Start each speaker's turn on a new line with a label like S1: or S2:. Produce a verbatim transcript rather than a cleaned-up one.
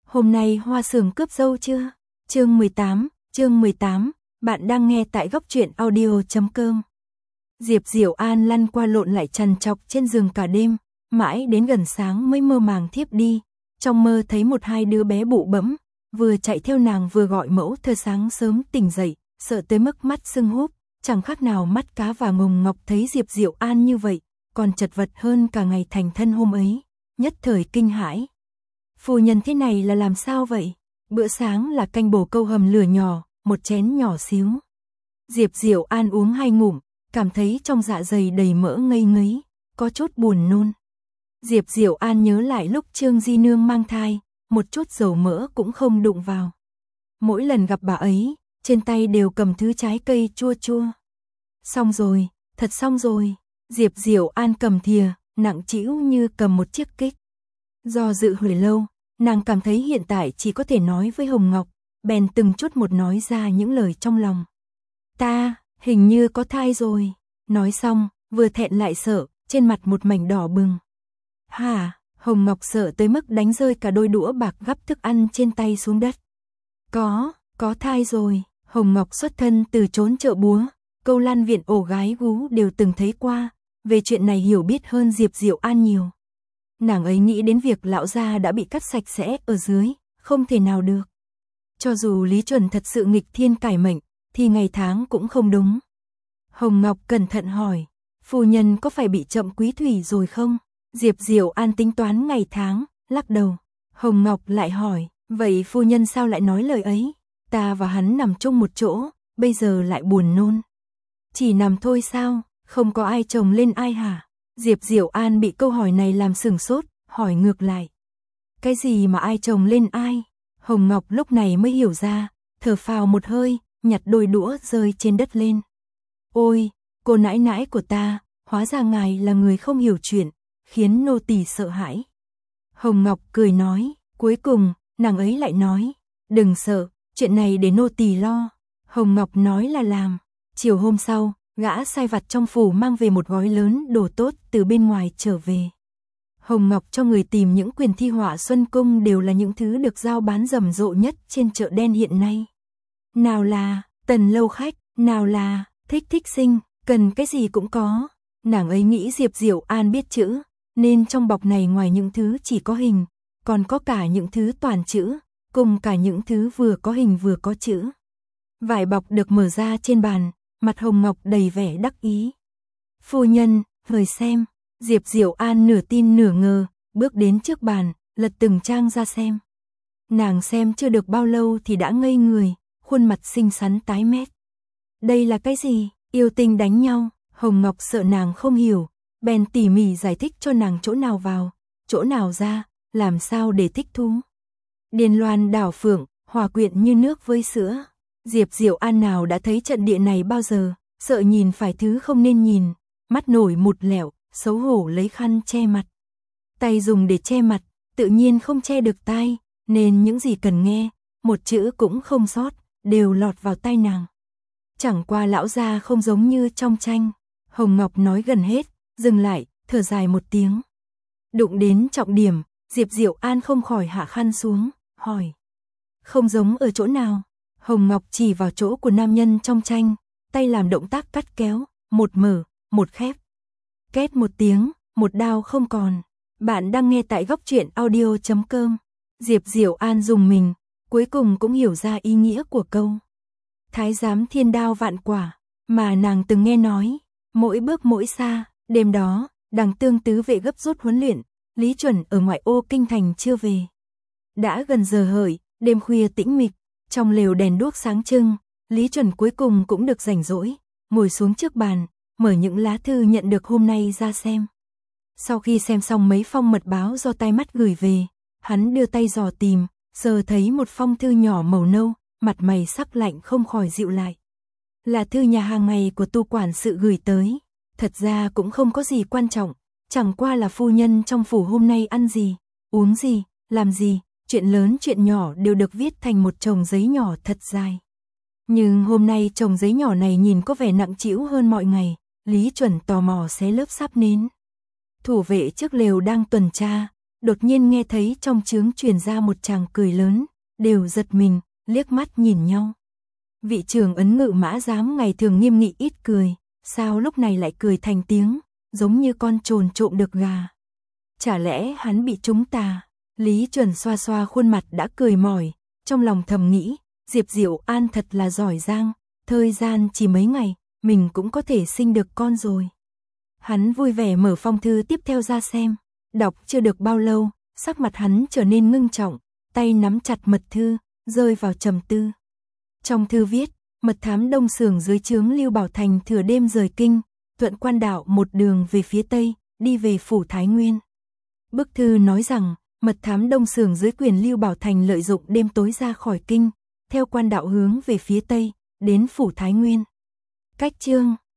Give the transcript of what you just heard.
S1: Hôm nay Hoa Sường cướp dâu chưa? Chương mười tám, chương mười tám, bạn đang nghe tại góc truyện audio chấm com. Diệp Diệu An lăn qua lộn lại trằn trọc trên giường cả đêm, mãi đến gần sáng mới mơ màng thiếp đi. Trong mơ thấy một hai đứa bé bụ bẫm, vừa chạy theo nàng vừa gọi mẫu thơ sáng sớm tỉnh dậy, sợ tới mức mắt sưng húp, chẳng khác nào mắt cá và ngồng ngọc thấy Diệp Diệu An như vậy, còn chật vật hơn cả ngày thành thân hôm ấy, nhất thời kinh hãi. Phu nhân thế này là làm sao vậy? Bữa sáng là canh bồ câu hầm lửa nhỏ, một chén nhỏ xíu. Diệp Diệu An uống hai ngụm, cảm thấy trong dạ dày đầy mỡ ngây ngấy, có chút buồn nôn. Diệp Diệu An nhớ lại lúc Trương Di Nương mang thai, một chút dầu mỡ cũng không đụng vào. Mỗi lần gặp bà ấy, trên tay đều cầm thứ trái cây chua chua. Xong rồi, thật xong rồi. Diệp Diệu An cầm thìa, nặng trĩu như cầm một chiếc kích. Do dự hồi lâu, nàng cảm thấy hiện tại chỉ có thể nói với Hồng Ngọc, bèn từng chút một nói ra những lời trong lòng. Ta, hình như có thai rồi. Nói xong, vừa thẹn lại sợ, trên mặt một mảnh đỏ bừng. Hả? Hồng Ngọc sợ tới mức đánh rơi cả đôi đũa bạc gắp thức ăn trên tay xuống đất. Có, có thai rồi. Hồng Ngọc xuất thân từ trốn chợ búa, Câu Lan viện ổ gái gú đều từng thấy qua, về chuyện này hiểu biết hơn Diệp Diệu An nhiều. Nàng ấy nghĩ đến việc lão gia đã bị cắt sạch sẽ ở dưới, không thể nào được. Cho dù Lý Chuẩn thật sự nghịch thiên cải mệnh, thì ngày tháng cũng không đúng. Hồng Ngọc cẩn thận hỏi, phu nhân có phải bị chậm quý thủy rồi không? Diệp Diệu An tính toán ngày tháng, lắc đầu. Hồng Ngọc lại hỏi, vậy phu nhân sao lại nói lời ấy? Ta và hắn nằm chung một chỗ, bây giờ lại buồn nôn. Chỉ nằm thôi sao, không có ai chồng lên ai hả? Diệp Diệu An bị câu hỏi này làm sửng sốt, hỏi ngược lại. Cái gì mà ai chồng lên ai? Hồng Ngọc lúc này mới hiểu ra, thở phào một hơi, nhặt đôi đũa rơi trên đất lên. Ôi, cô nãi nãi của ta, hóa ra ngài là người không hiểu chuyện, khiến nô tỳ sợ hãi. Hồng Ngọc cười nói, cuối cùng, nàng ấy lại nói, đừng sợ, chuyện này để nô tỳ lo. Hồng Ngọc nói là làm. Chiều hôm sau, gã sai vặt trong phủ mang về một gói lớn đồ tốt từ bên ngoài trở về. Hồng Ngọc cho người tìm những quyền thi họa Xuân Cung đều là những thứ được giao bán rầm rộ nhất trên chợ đen hiện nay. Nào là Tần Lâu Khách, nào là Thích Thích Sinh, cần cái gì cũng có. Nàng ấy nghĩ Diệp Diệu An biết chữ, nên trong bọc này ngoài những thứ chỉ có hình, còn có cả những thứ toàn chữ, cùng cả những thứ vừa có hình vừa có chữ. Vải bọc được mở ra trên bàn, mặt Hồng Ngọc đầy vẻ đắc ý. Phu nhân, mời xem. Diệp Diệu An nửa tin nửa ngờ, bước đến trước bàn, lật từng trang ra xem. Nàng xem chưa được bao lâu thì đã ngây người, khuôn mặt xinh xắn tái mét. Đây là cái gì? Yêu tinh đánh nhau. Hồng Ngọc sợ nàng không hiểu, bèn tỉ mỉ giải thích cho nàng chỗ nào vào, chỗ nào ra, làm sao để thích thú. Điền loan đảo phượng, hòa quyện như nước với sữa. Diệp Diệu An nào đã thấy trận địa này bao giờ, sợ nhìn phải thứ không nên nhìn, mắt nổi một lẹo, xấu hổ lấy khăn che mặt. Tay dùng để che mặt, tự nhiên không che được tai, nên những gì cần nghe, một chữ cũng không sót, đều lọt vào tai nàng. Chẳng qua lão gia không giống như trong tranh. Hồng Ngọc nói gần hết, dừng lại, thở dài một tiếng. Đụng đến trọng điểm, Diệp Diệu An không khỏi hạ khăn xuống, hỏi. Không giống ở chỗ nào? Hồng Ngọc chỉ vào chỗ của nam nhân trong tranh, tay làm động tác cắt kéo, một mở, một khép. Két một tiếng, một đao không còn. Bạn đang nghe tại góc truyện audio chấm com. Diệp Diệu An dùng mình, cuối cùng cũng hiểu ra ý nghĩa của câu Thái giám thiên đao vạn quả, mà nàng từng nghe nói. Mỗi bước mỗi xa, đêm đó, Đằng Tương tứ vệ gấp rút huấn luyện, Lý Chuẩn ở ngoại ô kinh thành chưa về. Đã gần giờ hợi, đêm khuya tĩnh mịch, trong lều đèn đuốc sáng trưng, Lý Chuẩn cuối cùng cũng được rảnh rỗi, ngồi xuống trước bàn, mở những lá thư nhận được hôm nay ra xem. Sau khi xem xong mấy phong mật báo do tai mắt gửi về, hắn đưa tay dò tìm, sờ thấy một phong thư nhỏ màu nâu, mặt mày sắc lạnh không khỏi dịu lại. Là thư nhà hàng ngày của tu quản sự gửi tới, thật ra cũng không có gì quan trọng, chẳng qua là phu nhân trong phủ hôm nay ăn gì, uống gì, làm gì, chuyện lớn chuyện nhỏ đều được viết thành một chồng giấy nhỏ thật dài. Nhưng hôm nay chồng giấy nhỏ này nhìn có vẻ nặng trĩu hơn mọi ngày, Lý Chuẩn tò mò xé lớp sáp nến. Thủ vệ trước lều đang tuần tra, đột nhiên nghe thấy trong trướng truyền ra một tràng cười lớn, đều giật mình, liếc mắt nhìn nhau. Vị trưởng ấn ngự mã giám ngày thường nghiêm nghị ít cười, sao lúc này lại cười thành tiếng, giống như con trồn trộm được gà. Chả lẽ hắn bị trúng tà? Lý Chuẩn xoa xoa khuôn mặt đã cười mỏi, trong lòng thầm nghĩ, Diệp Diệu An thật là giỏi giang, thời gian chỉ mấy ngày, mình cũng có thể sinh được con rồi. Hắn vui vẻ mở phong thư tiếp theo ra xem, đọc chưa được bao lâu, sắc mặt hắn trở nên ngưng trọng, tay nắm chặt mật thư, rơi vào trầm tư. Trong thư viết, mật thám Đông Xưởng dưới trướng Lưu Bảo Thành thừa đêm rời kinh, thuận quan đạo một đường về phía tây, đi về phủ Thái Nguyên. Bức thư nói rằng, mật thám Đông Xưởng dưới quyền Lưu Bảo Thành lợi dụng đêm tối ra khỏi kinh, theo quan đạo hướng về phía tây, đến phủ Thái Nguyên. Cách chương